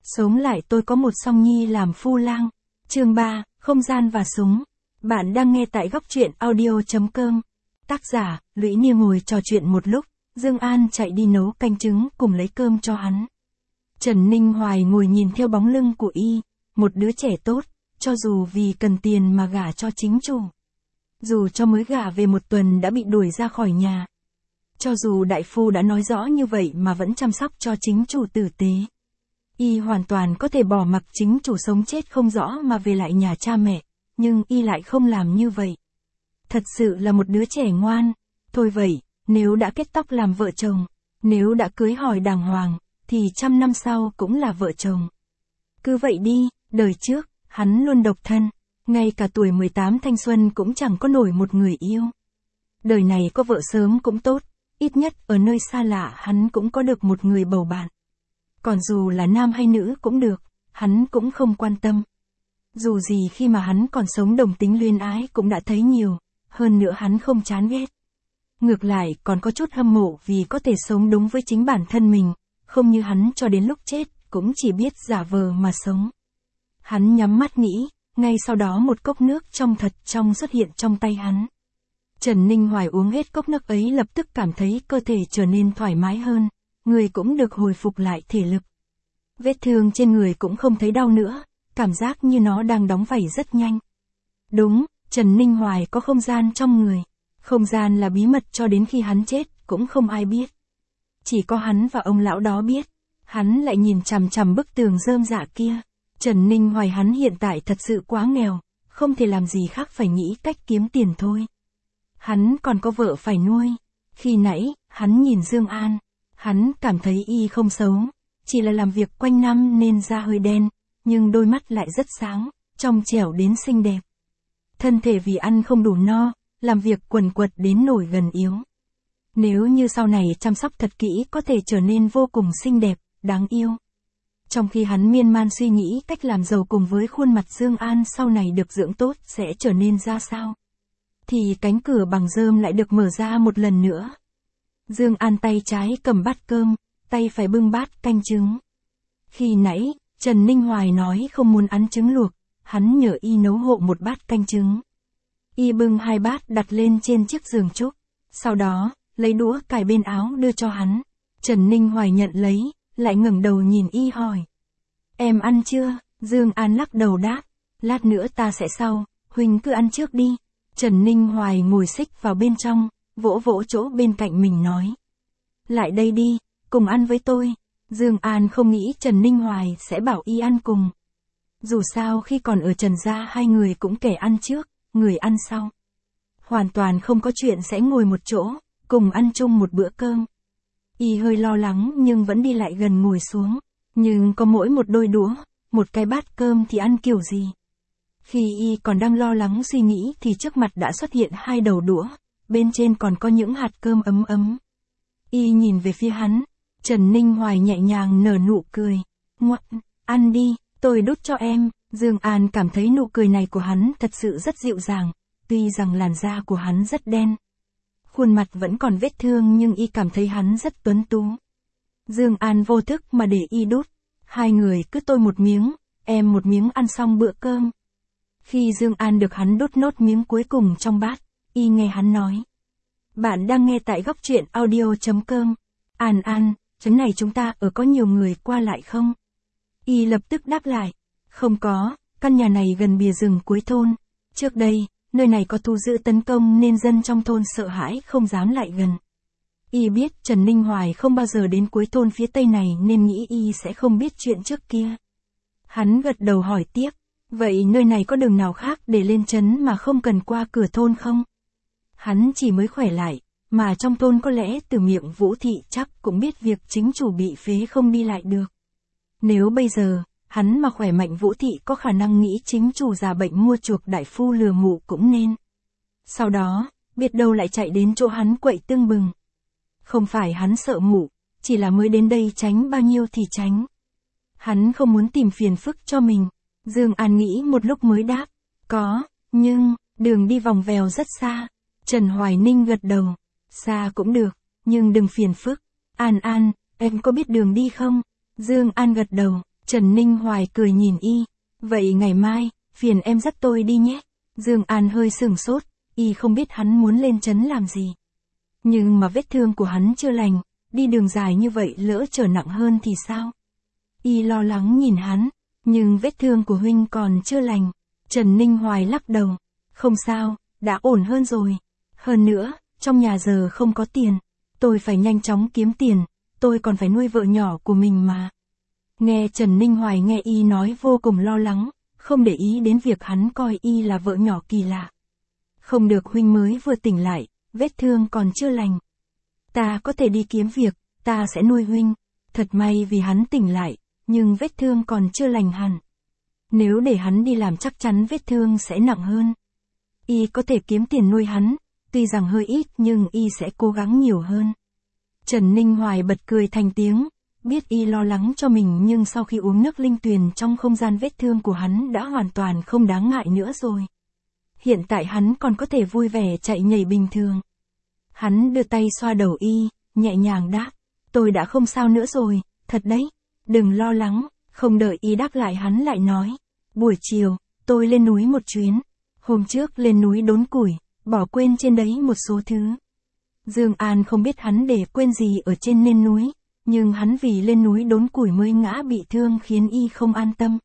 Sống lại tôi có một song nhi làm phu lang. Chương 3, không gian và súng. Bạn đang nghe tại góc truyện audio.com. Tác giả, Lũy Nia. Ngồi trò chuyện một lúc, Dương An chạy đi nấu canh trứng cùng lấy cơm cho hắn. Trần Ninh Hoài ngồi nhìn theo bóng lưng của y, một đứa trẻ tốt, cho dù vì cần tiền mà gả cho chính chủ. Dù cho mới gả về một tuần đã bị đuổi ra khỏi nhà. Cho dù đại phu đã nói rõ như vậy mà vẫn chăm sóc cho chính chủ tử tế. Y hoàn toàn có thể bỏ mặc chính chủ sống chết không rõ mà về lại nhà cha mẹ, nhưng y lại không làm như vậy. Thật sự là một đứa trẻ ngoan. Thôi vậy, nếu đã kết tóc làm vợ chồng, nếu đã cưới hỏi đàng hoàng, thì 100 năm sau cũng là vợ chồng. Cứ vậy đi, đời trước, hắn luôn độc thân, ngay cả tuổi 18 thanh xuân cũng chẳng có nổi một người yêu. Đời này có vợ sớm cũng tốt, ít nhất ở nơi xa lạ hắn cũng có được một người bầu bạn. Còn dù là nam hay nữ cũng được, hắn cũng không quan tâm. Dù gì khi mà hắn còn sống đồng tính luyến ái cũng đã thấy nhiều, hơn nữa hắn không chán ghét. Ngược lại còn có chút hâm mộ vì có thể sống đúng với chính bản thân mình, không như hắn cho đến lúc chết, cũng chỉ biết giả vờ mà sống. Hắn nhắm mắt nghĩ, ngay sau đó một cốc nước trong thật trong xuất hiện trong tay hắn. Trần Ninh Hoài uống hết cốc nước ấy lập tức cảm thấy cơ thể trở nên thoải mái hơn, người cũng được hồi phục lại thể lực. Vết thương trên người cũng không thấy đau nữa, cảm giác như nó đang đóng vảy rất nhanh. Đúng, Trần Ninh Hoài có không gian trong người. Không gian là bí mật cho đến khi hắn chết, cũng không ai biết. Chỉ có hắn và ông lão đó biết. Hắn lại nhìn chằm chằm bức tường rơm rạ kia. Trần Ninh Hoài hắn hiện tại thật sự quá nghèo, không thể làm gì khác phải nghĩ cách kiếm tiền thôi. Hắn còn có vợ phải nuôi. Khi nãy, hắn nhìn Dương An. Hắn cảm thấy y không xấu, chỉ là làm việc quanh năm nên da hơi đen, nhưng đôi mắt lại rất sáng, trong trẻo đến xinh đẹp. Thân thể vì ăn không đủ no, làm việc quần quật đến nổi gần yếu. Nếu như sau này chăm sóc thật kỹ có thể trở nên vô cùng xinh đẹp, đáng yêu. Trong khi hắn miên man suy nghĩ cách làm giàu cùng với khuôn mặt Dương An sau này được dưỡng tốt sẽ trở nên ra sao, thì cánh cửa bằng rơm lại được mở ra một lần nữa. Dương An tay trái cầm bát cơm, tay phải bưng bát canh trứng. Khi nãy, Trần Ninh Hoài nói không muốn ăn trứng luộc, hắn nhờ y nấu hộ một bát canh trứng. Y bưng hai bát đặt lên trên chiếc giường trúc, sau đó, lấy đũa cài bên áo đưa cho hắn. Trần Ninh Hoài nhận lấy, lại ngẩng đầu nhìn y hỏi. Em ăn chưa? Dương An lắc đầu đáp. Lát nữa ta sẽ sau, huynh cứ ăn trước đi. Trần Ninh Hoài ngồi xích vào bên trong, vỗ vỗ chỗ bên cạnh mình nói. Lại đây đi, cùng ăn với tôi. Dương An không nghĩ Trần Ninh Hoài sẽ bảo y ăn cùng. Dù sao khi còn ở Trần gia hai người cũng kẻ ăn trước, người ăn sau. Hoàn toàn không có chuyện sẽ ngồi một chỗ, cùng ăn chung một bữa cơm. Y hơi lo lắng nhưng vẫn đi lại gần ngồi xuống. Nhưng có mỗi một đôi đũa, một cái bát cơm thì ăn kiểu gì? Khi y còn đang lo lắng suy nghĩ thì trước mặt đã xuất hiện hai đầu đũa, bên trên còn có những hạt cơm ấm ấm. Y nhìn về phía hắn, Trần Ninh Hoài nhẹ nhàng nở nụ cười. Ngoan, ăn đi, tôi đút cho em. Dương An cảm thấy nụ cười này của hắn thật sự rất dịu dàng, tuy rằng làn da của hắn rất đen. Khuôn mặt vẫn còn vết thương nhưng y cảm thấy hắn rất tuấn tú. Dương An vô thức mà để y đút. Hai người cứ tôi một miếng, em một miếng ăn xong bữa cơm. Khi Dương An được hắn đút nốt miếng cuối cùng trong bát, y nghe hắn nói. Bạn đang nghe tại góc truyện audio.com. An, chấn này chúng ta ở có nhiều người qua lại không? Y lập tức đáp lại. Không có, căn nhà này gần bìa rừng cuối thôn. Trước đây, nơi này có thú dữ tấn công nên dân trong thôn sợ hãi không dám lại gần. Y biết Trần Ninh Hoài không bao giờ đến cuối thôn phía tây này nên nghĩ y sẽ không biết chuyện trước kia. Hắn gật đầu hỏi tiếp. Vậy nơi này có đường nào khác để lên trấn mà không cần qua cửa thôn không? Hắn chỉ mới khỏe lại, mà trong thôn có lẽ từ miệng Vũ Thị chắc cũng biết việc chính chủ bị phế không đi lại được. Nếu bây giờ, hắn mà khỏe mạnh Vũ Thị có khả năng nghĩ chính chủ già bệnh mua chuộc đại phu lừa mụ cũng nên. Sau đó, biết đâu lại chạy đến chỗ hắn quậy tưng bừng. Không phải hắn sợ mụ, chỉ là mới đến đây tránh bao nhiêu thì tránh. Hắn không muốn tìm phiền phức cho mình. Dương An nghĩ một lúc mới đáp. Có, nhưng, đường đi vòng vèo rất xa. Trần Hoài Ninh gật đầu. Xa cũng được, nhưng đừng phiền phức. An, em có biết đường đi không? Dương An gật đầu. Trần Ninh Hoài cười nhìn y. Vậy ngày mai, phiền em dắt tôi đi nhé. Dương An hơi sửng sốt, y không biết hắn muốn lên trấn làm gì. Nhưng mà vết thương của hắn chưa lành, đi đường dài như vậy lỡ trở nặng hơn thì sao? Y lo lắng nhìn hắn, nhưng vết thương của huynh còn chưa lành. Trần Ninh Hoài lắc đầu. Không sao, đã ổn hơn rồi. Hơn nữa, trong nhà giờ không có tiền. Tôi phải nhanh chóng kiếm tiền, tôi còn phải nuôi vợ nhỏ của mình mà. Nghe Trần Ninh Hoài nghe y nói vô cùng lo lắng, không để ý đến việc hắn coi y là vợ nhỏ kỳ lạ. Không được, huynh mới vừa tỉnh lại, vết thương còn chưa lành. Ta có thể đi kiếm việc, ta sẽ nuôi huynh. Thật may vì hắn tỉnh lại, nhưng vết thương còn chưa lành hẳn. Nếu để hắn đi làm chắc chắn vết thương sẽ nặng hơn. Y có thể kiếm tiền nuôi hắn, tuy rằng hơi ít nhưng y sẽ cố gắng nhiều hơn. Trần Ninh Hoài bật cười thành tiếng, biết y lo lắng cho mình nhưng sau khi uống nước linh tuyền trong không gian vết thương của hắn đã hoàn toàn không đáng ngại nữa rồi. Hiện tại hắn còn có thể vui vẻ chạy nhảy bình thường. Hắn đưa tay xoa đầu y, nhẹ nhàng đáp, tôi đã không sao nữa rồi, thật đấy, đừng lo lắng. Không đợi y đáp lại hắn lại nói, buổi chiều, tôi lên núi một chuyến. Hôm trước lên núi đốn củi, bỏ quên trên đấy một số thứ. Dương An không biết hắn để quên gì ở trên nền núi, nhưng hắn vì lên núi đốn củi mới ngã bị thương khiến y không an tâm.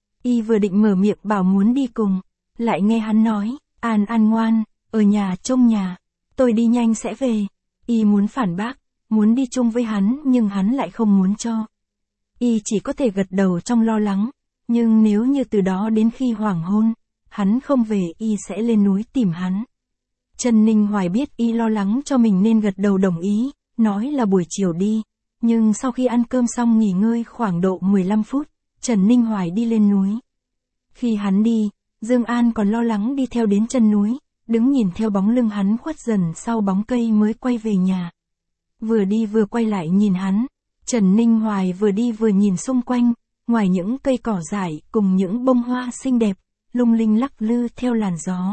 Y vừa định mở miệng bảo muốn đi cùng, lại nghe hắn nói, An An ngoan, ở nhà trông nhà, tôi đi nhanh sẽ về. Y muốn phản bác, muốn đi chung với hắn nhưng hắn lại không muốn cho. Y chỉ có thể gật đầu trong lo lắng, nhưng nếu như từ đó đến khi hoàng hôn, hắn không về y sẽ lên núi tìm hắn. Trần Ninh Hoài biết y lo lắng cho mình nên gật đầu đồng ý, nói là buổi chiều đi. Nhưng sau khi ăn cơm xong nghỉ ngơi khoảng độ 15 phút, Trần Ninh Hoài đi lên núi. Khi hắn đi, Dương An còn lo lắng đi theo đến chân núi, đứng nhìn theo bóng lưng hắn khuất dần sau bóng cây mới quay về nhà. Vừa đi vừa quay lại nhìn hắn, Trần Ninh Hoài vừa đi vừa nhìn xung quanh, ngoài những cây cỏ dại cùng những bông hoa xinh đẹp, lung linh lắc lư theo làn gió.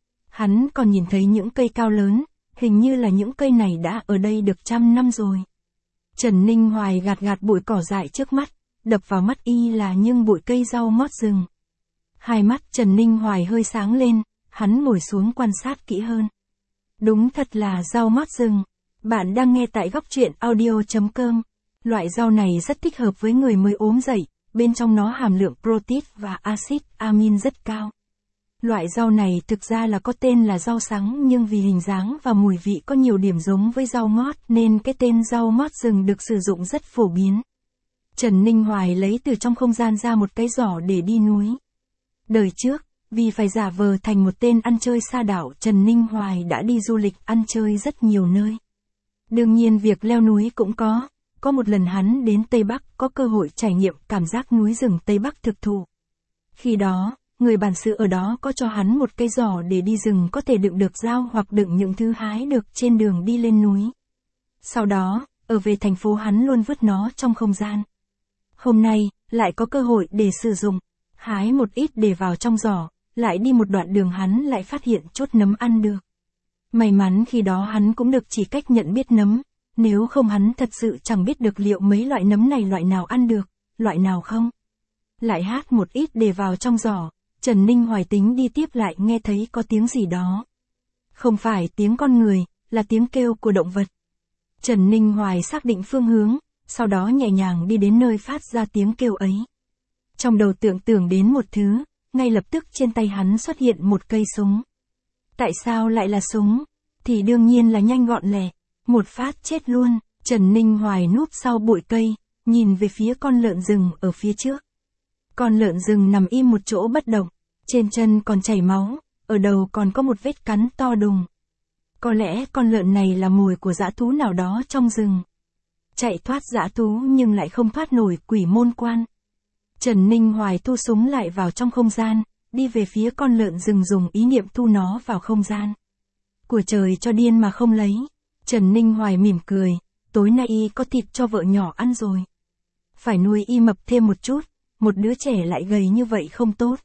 Hắn còn nhìn thấy những cây cao lớn, hình như là những cây này đã ở đây được trăm năm rồi. Trần Ninh Hoài gạt gạt bụi cỏ dại trước mắt, đập vào mắt y là những bụi cây rau mót rừng. Hai mắt Trần Ninh Hoài hơi sáng lên, hắn ngồi xuống quan sát kỹ hơn. Đúng thật là rau mót rừng. Bạn đang nghe tại góc truyện audio.com. Loại rau này rất thích hợp với người mới ốm dậy, bên trong nó hàm lượng protein và axit amin rất cao. Loại rau này thực ra là có tên là rau sắn nhưng vì hình dáng và mùi vị có nhiều điểm giống với rau ngót nên cái tên rau mót rừng được sử dụng rất phổ biến. Trần Ninh Hoài lấy từ trong không gian ra một cái giỏ để đi núi. Đời trước, vì phải giả vờ thành một tên ăn chơi sa đảo, Trần Ninh Hoài đã đi du lịch ăn chơi rất nhiều nơi. Đương nhiên việc leo núi cũng có. Có một lần hắn đến Tây Bắc có cơ hội trải nghiệm cảm giác núi rừng Tây Bắc thực thụ. Khi đó, người bản xứ ở đó có cho hắn một cái giỏ để đi rừng có thể đựng được dao hoặc đựng những thứ hái được trên đường đi lên núi. Sau đó, ở về thành phố hắn luôn vứt nó trong không gian. Hôm nay, lại có cơ hội để sử dụng, hái một ít để vào trong giỏ, lại đi một đoạn đường hắn lại phát hiện chốt nấm ăn được. May mắn khi đó hắn cũng được chỉ cách nhận biết nấm, nếu không hắn thật sự chẳng biết được liệu mấy loại nấm này loại nào ăn được, loại nào không. Lại hát một ít để vào trong giỏ, Trần Ninh Hoài tính đi tiếp lại nghe thấy có tiếng gì đó. Không phải tiếng con người, là tiếng kêu của động vật. Trần Ninh Hoài xác định phương hướng, sau đó nhẹ nhàng đi đến nơi phát ra tiếng kêu ấy. Trong đầu tưởng đến một thứ, ngay lập tức trên tay hắn xuất hiện một cây súng. Tại sao lại là súng? Thì đương nhiên là nhanh gọn lẹ, một phát chết luôn. Trần Ninh Hoài núp sau bụi cây, nhìn về phía con lợn rừng ở phía trước. Con lợn rừng nằm im một chỗ bất động, trên chân còn chảy máu, ở đầu còn có một vết cắn to đùng. Có lẽ con lợn này là mồi của dã thú nào đó trong rừng. Chạy thoát dã thú nhưng lại không thoát nổi quỷ môn quan. Trần Ninh Hoài thu súng lại vào trong không gian, đi về phía con lợn rừng dùng ý niệm thu nó vào không gian. Của trời cho điên mà không lấy. Trần Ninh Hoài mỉm cười, tối nay y có thịt cho vợ nhỏ ăn rồi. Phải nuôi y mập thêm một chút, một đứa trẻ lại gầy như vậy không tốt.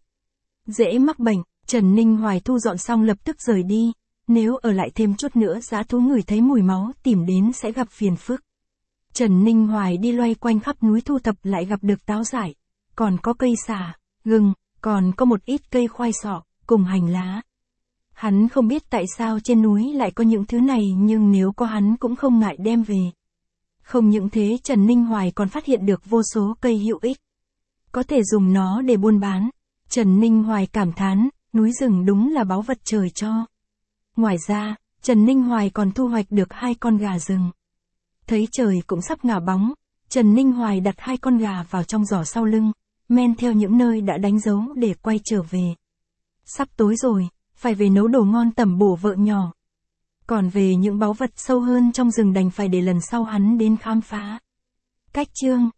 Dễ mắc bệnh, Trần Ninh Hoài thu dọn xong lập tức rời đi, nếu ở lại thêm chút nữa dã thú ngửi thấy mùi máu tìm đến sẽ gặp phiền phức. Trần Ninh Hoài đi loay quanh khắp núi thu thập lại gặp được táo dại, còn có cây sả, gừng, còn có một ít cây khoai sọ, cùng hành lá. Hắn không biết tại sao trên núi lại có những thứ này, nhưng nếu có hắn cũng không ngại đem về. Không những thế, Trần Ninh Hoài còn phát hiện được vô số cây hữu ích. Có thể dùng nó để buôn bán. Trần Ninh Hoài cảm thán, núi rừng đúng là báu vật trời cho. Ngoài ra, Trần Ninh Hoài còn thu hoạch được 2 con gà rừng. Thấy trời cũng sắp ngả bóng, Trần Ninh Hoài đặt 2 con gà vào trong giỏ sau lưng, men theo những nơi đã đánh dấu để quay trở về. Sắp tối rồi, phải về nấu đồ ngon tẩm bổ vợ nhỏ. Còn về những báu vật sâu hơn trong rừng đành phải để lần sau hắn đến khám phá. Cách chương